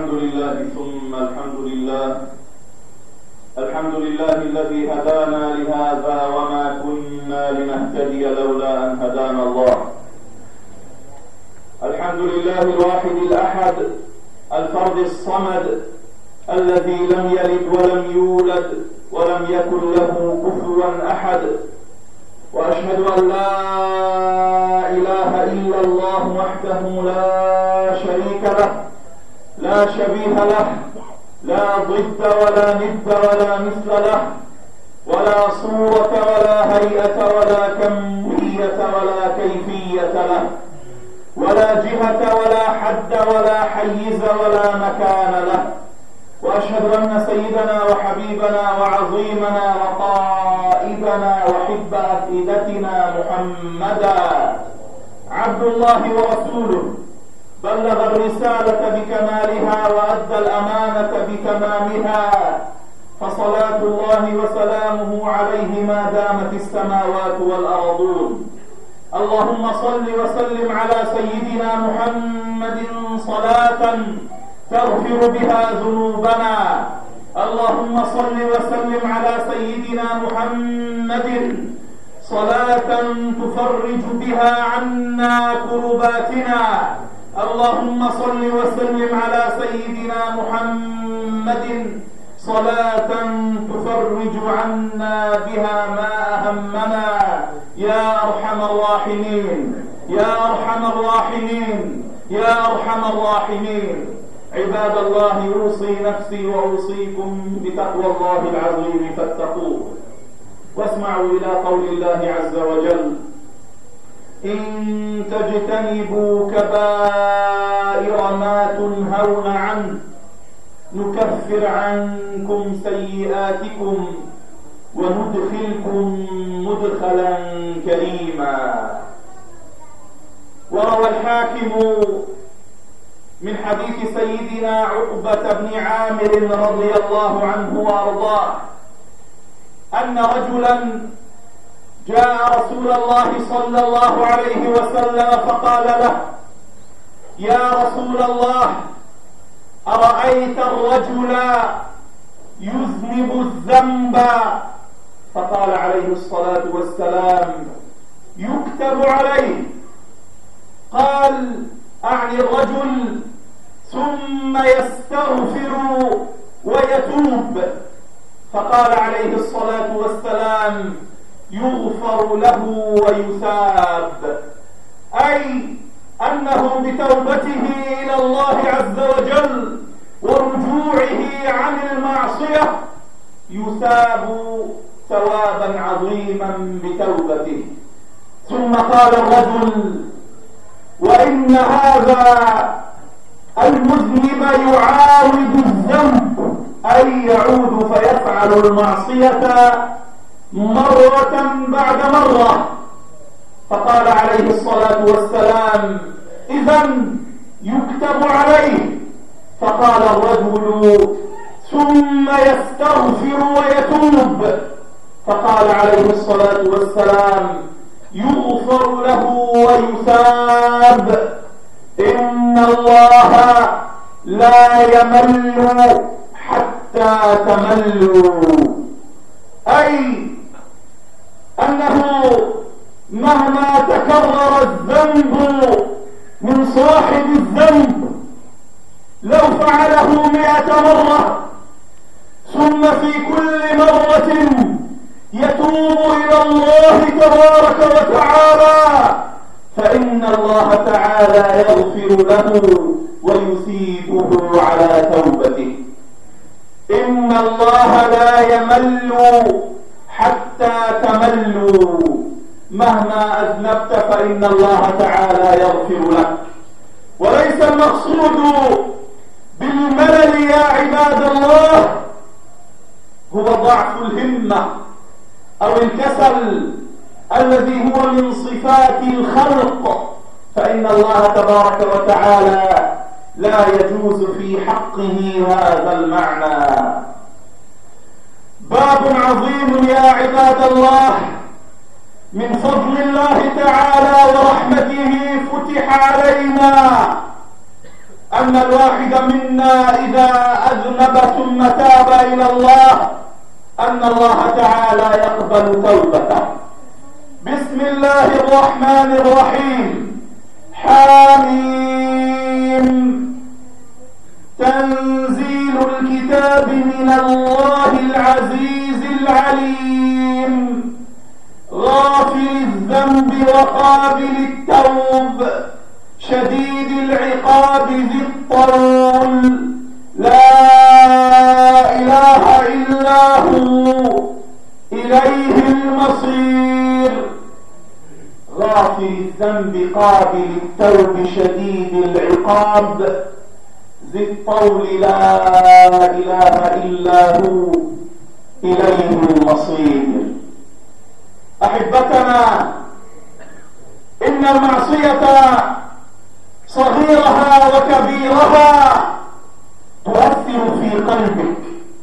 الحمد لله ثم الحمد لله. الحمد لله الذي هدانا لهذا وما كنا لنهتدي لولا أن هدانا الله. الحمد لله الواحد الأحد الفرد الصمد الذي لم يلد ولم يولد ولم يكن له كفوا أحد، وأشهد أن لا إله إلا الله وحده لا شريك له، لا شبيه له، لا ضد ولا ند ولا مثل له، ولا صورة ولا هيئة ولا كمية ولا كيفية له، ولا جهة ولا حد ولا حيز ولا مكان له. وأشهد أن سيدنا وحبيبنا وعظيمنا وقائدنا وحب أفئدتنا محمدا عبد الله ورسوله، بلغ الرسالة بكمالها وأدى الأمانة بتمامها، فصلاة الله وسلامه عليه ما دامت السماوات والأرضون. اللهم صل وسلم على سيدنا محمد صلاة تغفر بها ذنوبنا. اللهم صل وسلم على سيدنا محمد صلاة تفرج بها عنا كرباتنا. اللهم صل وسلم على سيدنا محمد صلاة تفرج عنا بها ما أهمنا يا أرحم الراحمين، يا أرحم الراحمين، يا أرحم الراحمين. عباد الله، أوصي نفسي وأوصيكم بتقوى الله العظيم فاتقوه. واسمعوا إلى قول الله عز وجل: إن تجتنبوا كبائر ما تنهون عنه نكفر عنكم سيئاتكم وندخلكم مدخلا كريما. وروى الحاكم من حديث سيدنا عقبة بن عامر رضي الله عنه وأرضاه أن رجلا جاء رسول الله صلى الله عليه وسلم فقال له: يا رسول الله، أرأيت الرجل يذنب الذنب؟ فقال عليه الصلاة والسلام: يكتب عليه. قال: أعني الرجل ثم يستغفر ويتوب؟ فقال عليه الصلاة والسلام: يغفر له ويثاب. أي أنه بتوبته إلى الله عز وجل ورجوعه عن المعصية يثاب ثوابا عظيما بتوبته. ثم قال الرجل: وإن هذا المذنب يعاود الذنب، أي يعود فيفعل المعصية مرة بعد مرة. فقال عليه الصلاة والسلام: إذن يكتب عليه. فقال الرجل: ثم يستغفر ويتوب؟ فقال عليه الصلاة والسلام: يغفر له ويثاب. إن الله لا يمل حتى تملوا. أي أنه مهما تكرر الذنب من صاحب الذنب، لو فعله 100 مرة ثم في كل مرة يتوب إلى الله تبارك وتعالى، فإن الله تعالى يغفر له ويثيبه على توبته. إن الله لا يمل حتى تملوا. مهما أذنبت فإن الله تعالى يغفر لك. وليس المقصود بالملل يا عباد الله هو ضعف الهمة أو الكسل الذي هو من صفات الخلق، فإن الله تبارك وتعالى لا يجوز في حقه هذا المعنى. باب عظيم يا عباد الله من فضل الله تعالى ورحمته فتح علينا أن وأن الواحد منا إذا أذنب ثم تاب إلى الله أن الله تعالى يقبل توبته. بسم الله الرحمن الرحيم. حميم. تنزيل الكتاب من الله العزيز العليم، غافر الذنب وقابل التوب، شديد العقاب ذي الطول، لا إله إلا هو، إليه المصير. غافر الذنب قابل التوب شديد العقاب ذي الطول، لا إله إلا هو، إليه المصير. أحبتنا، إن المعصية صغيرها وكبيرها تؤثر في قلبك،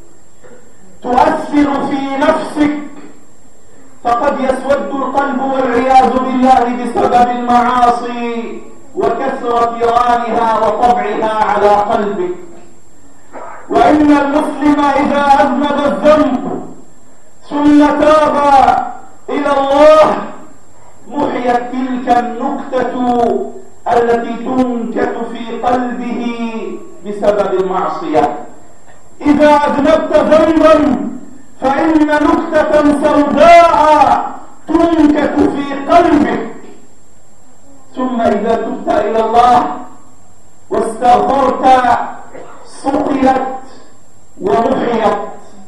تؤثر في نفسك، فقد يسود القلب والعياذ بالله بسبب المعاصي وكثرة رانها وطبعها على قلبك. وإن المسلم إذا أذنب الذنب ثم تاب إلى الله محيت تلك النكتة التي تنكت في قلبه بسبب المعصية. إذا أذنبت ذنبا فإن نكتة سوداء تنكت في قلبك، ثم إذا تبت إلى الله واستغفرت صقلت ومحيت.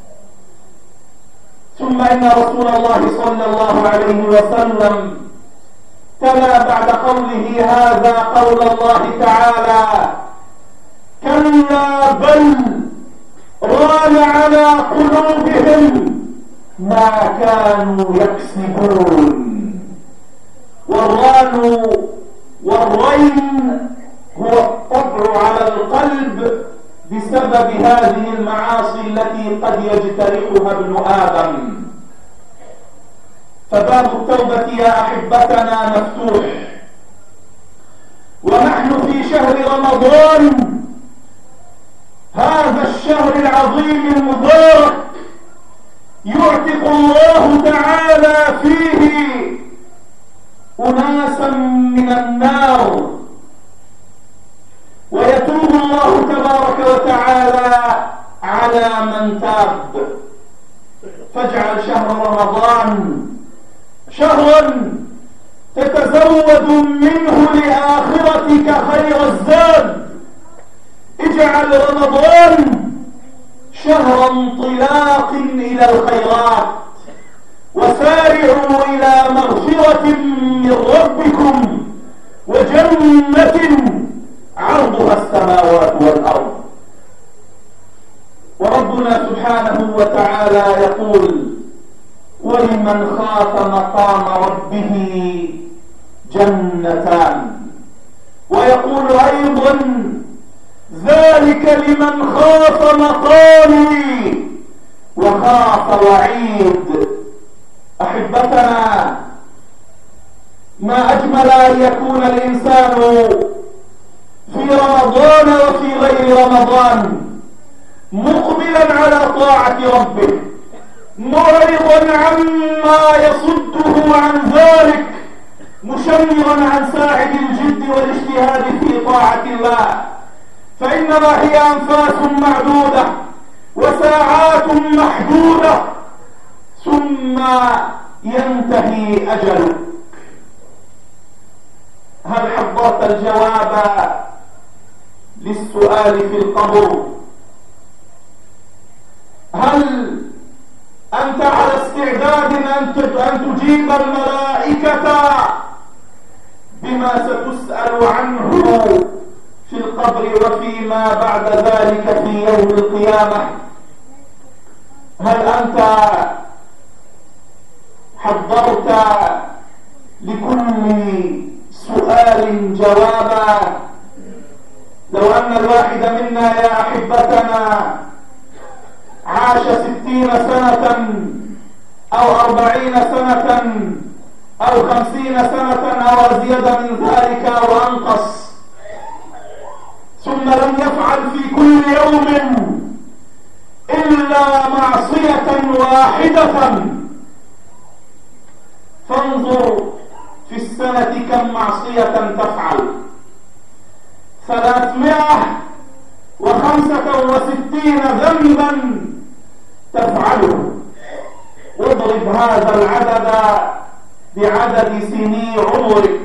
ثم إن رسول الله صلى الله عليه وسلم تلا بعد قوله هذا قول الله تعالى: كلا بل ران على قلوبهم ما كانوا يكسبون. والرين هو الطبع على القلب بسبب هذه المعاصي التي قد يجترحها ابن آدم. فباب التوبة يا أحبتنا مفتوح، ونحن في شهر رمضان، هذا الشهر العظيم المبارك يعتق الله تعالى فيه أناسا من النار، ويتوب الله تبارك وتعالى على من تاب. فاجعل شهر رمضان شهرا تتزود منه لآخرتك خير الزاد. اجعل رمضان شهر انطلاق إلى الخيرات، وسارعوا إلى مغفرة من ربكم وجنة عرضها السماوات والأرض. وربنا سبحانه وتعالى يقول: ولمن خاف مقام ربه جنتان. ويقول أيضا: ذلك لمن خاف مقامي وخاف وعيد. أحبتنا، ما أجمل أن يكون الإنسان في رمضان وفي غير رمضان مقبلا على طاعة ربه، معرضا عما يصده عن ذلك، مشمرا عن ساعد الجد والاجتهاد في طاعة الله، فإنما هي أنفاس معدودة وساعات محدودة ثم ينتهي أجلك. هل حضرت الجواب للسؤال في القبر؟ هل أنت على استعداد أن تجيب الملائكة بما ستسأل عنه في القبر وفيما بعد ذلك في يوم القيامة؟ هل أنت حضرت لكل سؤال جوابا؟ لو أن الواحد منا يا أحبتنا عاش 60 سنة أو 40 سنة أو 50 سنة أو أزيد من ذلك أو أنقص، ثم لم واحدة فانظر في السنة كم معصية تفعل. 365 ذنبا تفعله. واضرب هذا العدد بعدد سني عمرك،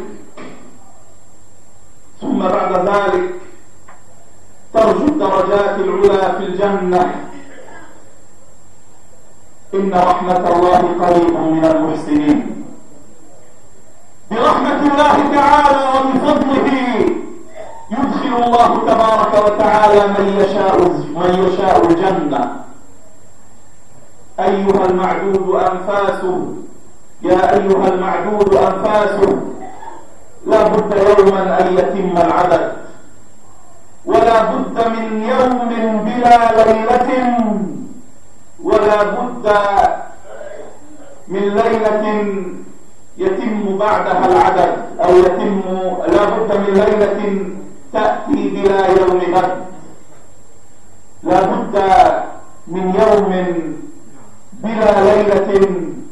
ثم بعد ذلك ترجو الدرجات العلى في الجنة. إن رحمة الله قريب من المحسنين. برحمة الله تعالى وبفضله يدخل الله تبارك وتعالى من يشاء الجنة. أيها المعدود أنفاسه، يا أيها المعدود أنفاسه، لا بد يوما أن يتم العدد، ولا بد من يوم بلا ليلة، ولا بد من ليلة يتم بعدها العدد، أو لا بد من ليلة تأتي بلا يوم غد. لا بد من يوم بلا ليلة،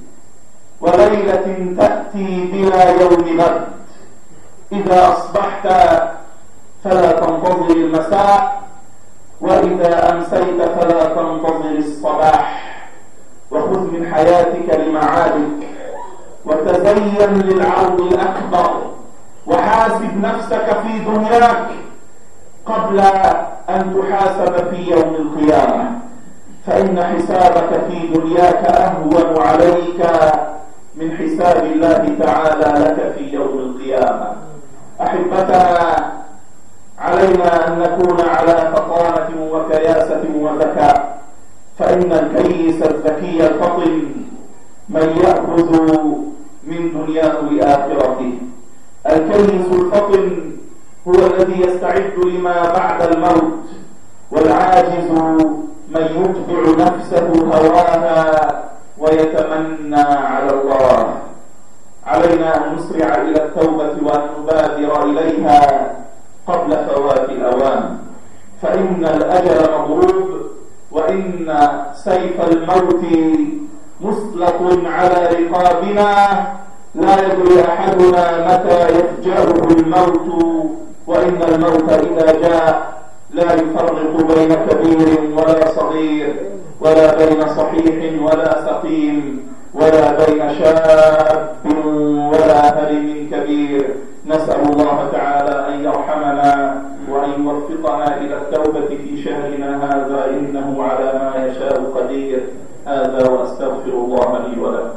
وليلة تأتي بلا يوم غد. إذا أصبحت فلا تنتظر المساء، وإذا أمسيت فلا تنتظر الصباح. وخذ من حياتك لمعادك، وتزين للعرض الأكبر، وحاسب نفسك في دنياك قبل أن تحاسب في يوم القيامة، فإن حسابك في دنياك أهون عليك من حساب الله تعالى لك في يوم القيامة. أحبتنا، علينا أن نكون على فطانة وكياسة وذكاء، فإن الكيس الذكي الفطن من يأخذ من دنياه لآخرته. الكيس الفطن هو الذي يستعد لما بعد الموت، والعاجز من يتبع نفسه هواها ويتمنى على الله. علينا أن نسرع إلى التوبة وأن نبادر إليها قبل فوات الأوان، فإن الأجل مضروب، وإن سيف الموت مسلط على رقابنا، لا يدري أحدنا متى يفجأه الموت. وإن الموت إذا جاء لا يفرق بين كبير ولا صغير، ولا بين صحيح ولا سقيم، ولا بين شاب ولا هرم كبير. نسأل الله تعالى أن يرحمنا وأن يوفقنا إلى التوبة في شهرنا هذا، إنه على ما يشاء قدير. هذا وأستغفر الله لي ولكم.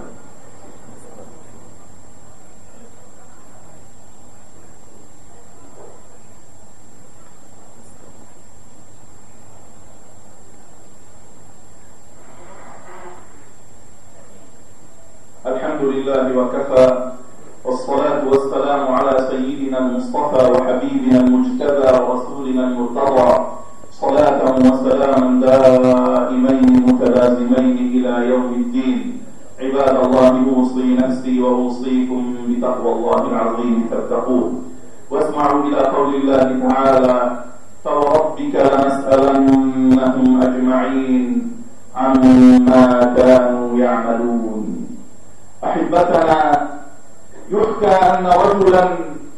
الحمد لله وكفى، والصلاة والسلام على سيدنا المصطفى وحبيبنا المجتبى ورسولنا المرتضى، صلاة وسلاما دائمين متلازمين إلى يوم الدين. عباد الله، أوصي نفسي وأوصيكم بتقوى الله العظيم فاتقوه. واسمعوا إلى قول الله تعالى: فوربك لنسألنهم أجمعين عما كانوا يعملون. أحبتنا، يحكى أن رجلا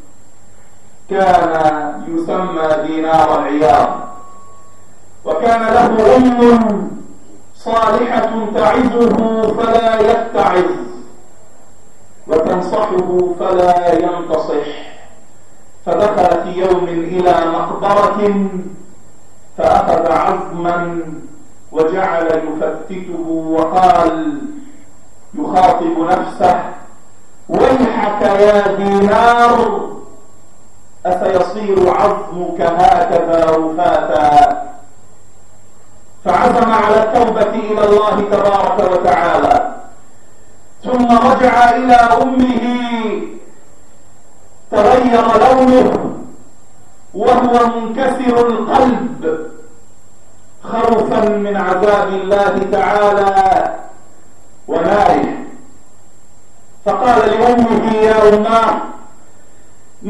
كان يسمى دينار العياض، وكان له أم صالحة تعظه فلا يتعظ، وتنصحه فلا ينتصح. فدخل في يوم إلى مقبرة فأخذ عظما وجعل يفتته، وقال يخاطب نفسه: ويحك يا دينار، أسيصير عظمك هكذا رفاتا؟ فعزم على التوبة إلى الله تبارك وتعالى، ثم رجع إلى أمه. تغير لونه وهو منكسر القلب خوفا من عذاب الله تعالى وناره. فقال لأمه: يا أماه،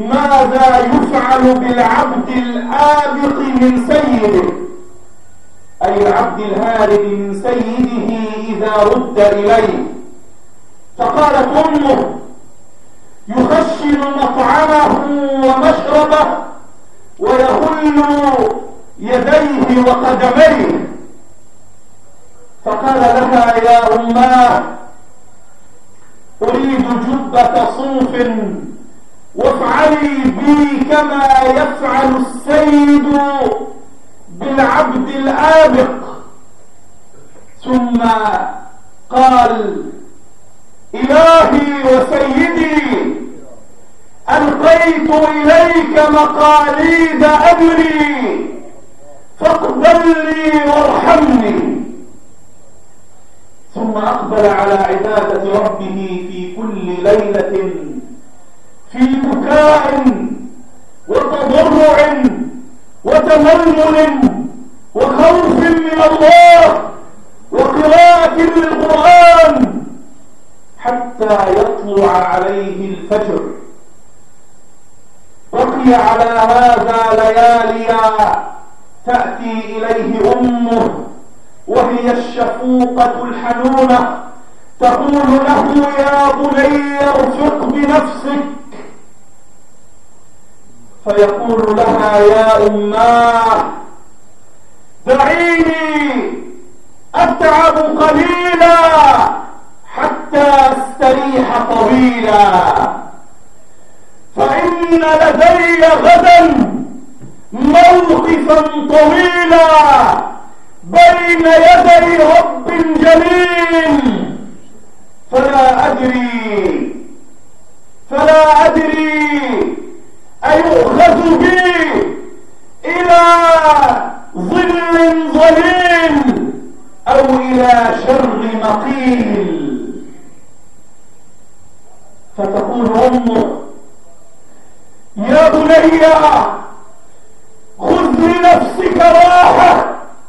ماذا يفعل بالعبد الآبق من سيده؟ أي العبد الهارب من سيده إذا رد إليه. فقالت أمه: يخشن مطعمه ومشربه ويهل يديه وقدميه. فقال لها: يا أماه، أريد جبة صوف وافعلي بي كما يفعل السيد بالعبد الآبق. ثم قال: إلهي وسيدي، ألقيت إليك مقاليد أمري فاقبل لي وارحمني. ثم أقبل على عبادة ربه في كل ليلة في بكاء وتضرع وتململ وخوف من الله وقراءة للقرآن حتى يطلع عليه الفجر. بقي على هذا لياليا تأتي إليه أمه وهي الشفوقة الحنونة تقول له: يا بني ارفق بنفسك. فيقول لها: يا أماه، دعيني أتعب قليلا حتى أستريح طويلا، فإن لدي غدا موقفا طويلا بين يدي رب جليل، فلا أدري أيؤخذ بي إلى ظل ظليل أو إلى شر مقيل. فتقول أمه: يا بني، خذ لنفسك راحة.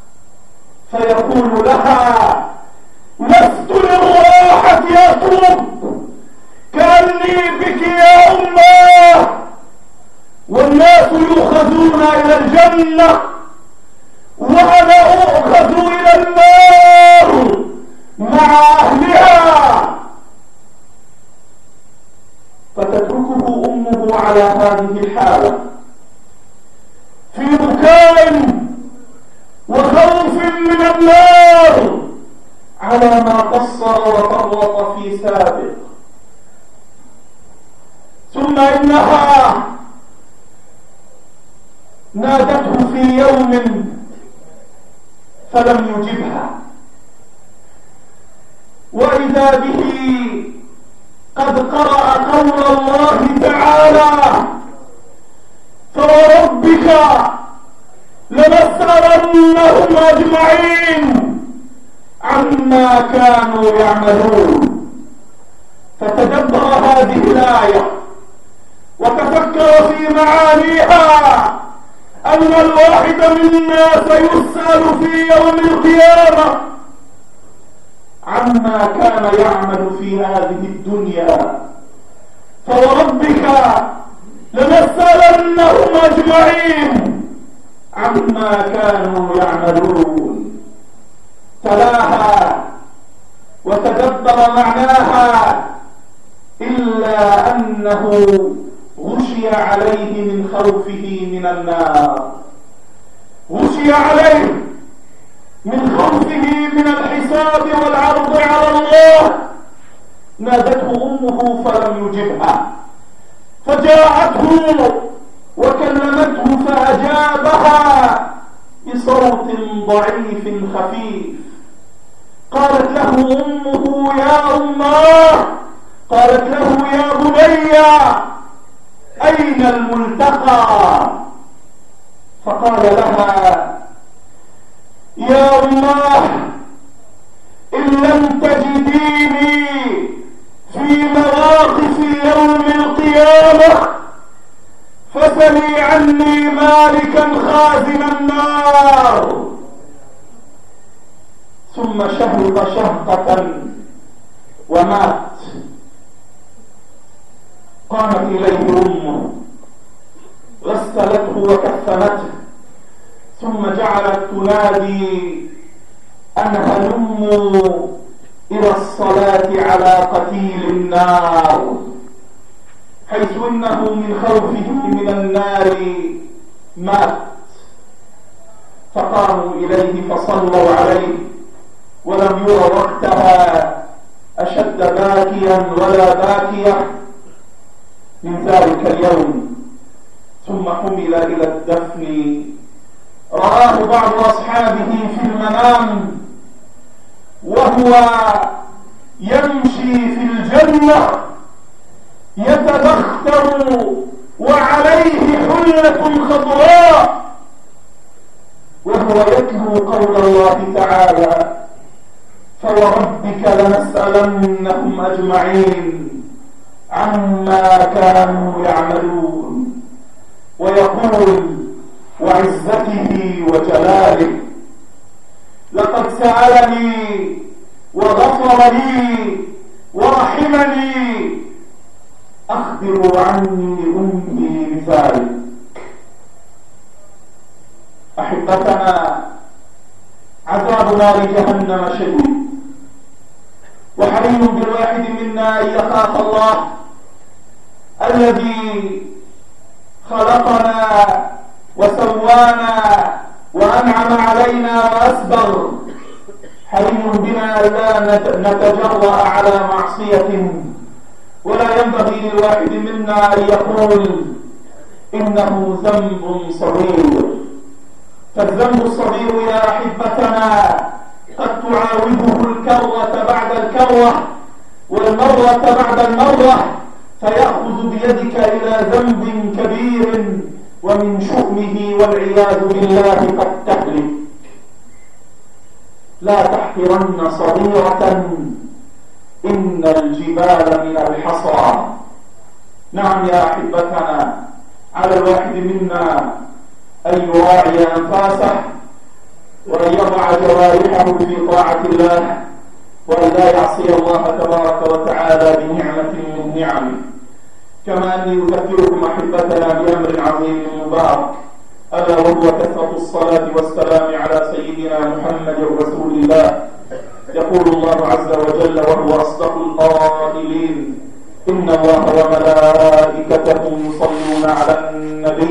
فيقول لها: لست للراحة أطلب، كأني بك يا أماه، والناس يؤخذون إلى الجنة وأنا أؤخذ إلى النار مع أهلها. فتتركه أمه على هذه الحالة في بكاء وخوف من النار على ما قصر وفرط في سابق. ثم إنها نادته في يوم فلم يجبها، وإذا به قد قرأ قول الله تعالى: فوربك لنسألنهم أجمعين عما كانوا يعملون. فتدبر هذه الآية وتفكر في معانيها، أن الواحد منا سيسأل في يوم القيامة عما كان يعمل في هذه الدنيا. فوربك لنسألنهم أجمعين عما كانوا يعملون. تلاها وتدبر معناها، إلا أنه غشي عليه من خوفه من النار، غشي عليه من خوفه من الحساب والعرض على الله. نادته أمه فلم يجبها، فجاءته وكلمته فأجابها بصوت ضعيف خفيف. قالت له أمه: يا أماه، قالت له: يا بني، أين الملتقى؟ فقال لها: يا أماه، إن لم تجديني في مواقف يوم القيامة فسلي عني مالكا خازن النار. ثم شهق شهقة ومات. قامت إليه أمه غسلته وكفنته، ثم جعلت تنادي أن هلموا إلى الصلاة على قتيل النار، حيث إنه من خوفه من النار مات، فقاموا إليه فصلوا عليه، ولم ير وقتها أشد باكيا ولا باكية من ذلك اليوم. ثم حمل إلى الدفن، رآه بعض أصحابه في المنام وهو يمشي في الجنة يتبختر وعليه حلة خضراء، وهو يتلو قول الله تعالى: فوربك لنسألنهم أجمعين عما كانوا يعملون، ويقول: وعزته وجلاله لقد سألني وغفر لي ورحمني، أخبر عني أمي بذلك. أحبتنا، عذاب نار جهنم شديد، وحري بالواحد منا أن يخاف الله الذي خلقنا وسوانا وأنعم علينا وأسبغ. حري بنا لا نتجرأ على معصية، ولا ينبغي للواحد منا أن يقول إنه ذنب صغير، فالذنب الصغير يا أحبتنا قد تعاوده الكرة بعد الكرة والمرة بعد المرة، فيأخذ بيدك إلى ذنب كبير ومن شؤمه والعياذ بالله قد تهلك. لا تحقرن صغيرة إن الجبال من الحصى. نعم يا أحبتنا، على الواحد منا أن يراعي أنفاسه وأن يضع جوارحه في طاعة الله، وأن لا يعصي الله تبارك وتعالى بنعمة من نعمه. كما أني أذكركم أحبتنا بأمر عظيم مبارك، ألا وهو كثرة الصلاة والسلام على سيدنا محمد رسول الله. يقول الله عز وجل وهو أصدق القائلين: إن الله وملائكته يصلون على النبي